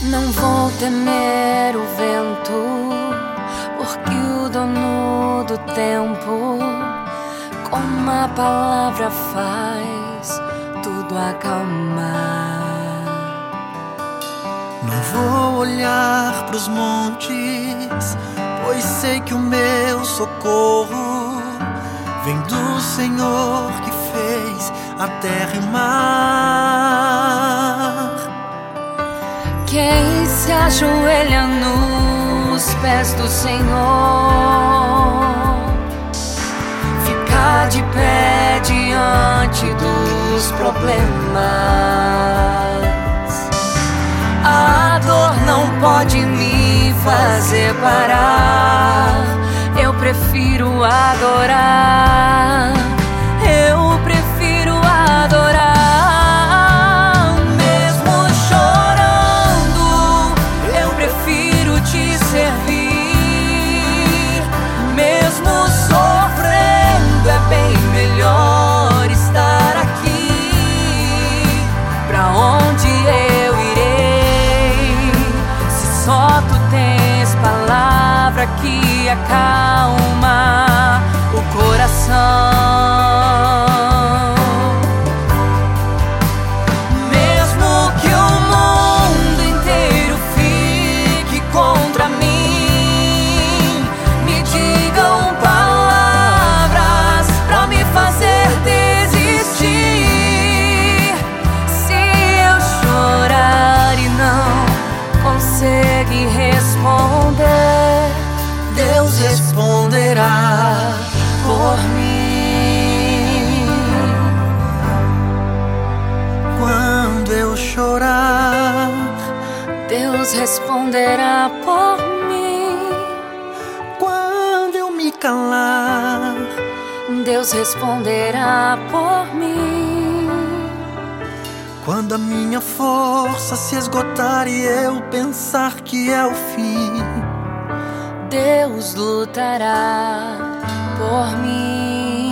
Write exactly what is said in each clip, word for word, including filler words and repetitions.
Não vou temer o vento, porque o dono do tempo, com uma palavra faz tudo acalmar. Não vou olhar pros montes, pois sei que o meu socorro vem do Senhor que fez a terra e o mar. Quem se ajoelha nos pés do Senhor fica de pé diante dos problemas. A dor não pode me fazer parar. Eu prefiro adorar. Eu prefiro adorar. Mesmo chorando, eu prefiro te servir. Mesmo sofrendo, é bem melhor estar aqui. Pra onde eu irei, se só tu tens palavra que acalma o coração? Mesmo que o mundo inteiro fique contra mim, me digam palavras pra me fazer desistir. Se eu chorar e não conseguir responder, Deus responderá por mim. Quando eu chorar, Deus responderá por mim. quando eu me calar, Deus responderá por mim. quando a minha força se esgotar e eu pensar que é o fim, Deus lutará por mim.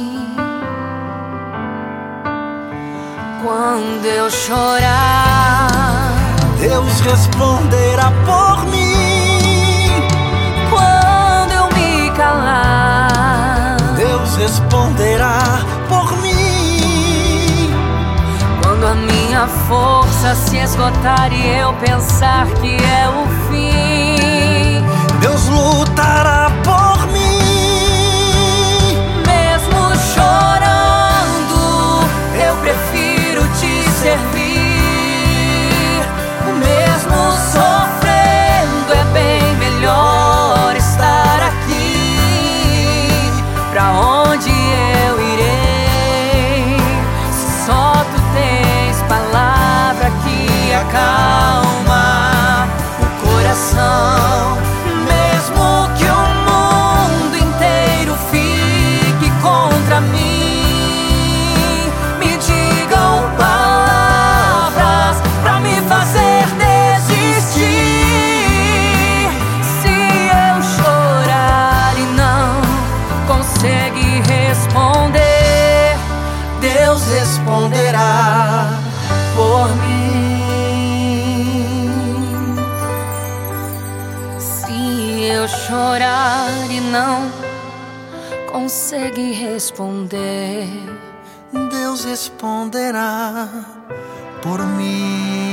Quando eu chorar, Deus responderá por mim. quando eu me calar, Deus responderá por mim. quando a minha força se esgotar e eu pensar que é o fim, Deus lutará por mim. mesmo chorando, eu prefiro te servir. Mesmo sofrendo, é bem melhor estar aqui. Pra onde eu irei, se só tu tens palavra que acalma o coração? Mesmo que o mundo inteiro fique contra mim, me digam palavras pra me fazer desistir. Se eu chorar e não conseguir responder, Deus responderá por mim. Se eu chorar e não conseguir responder, Deus responderá por mim.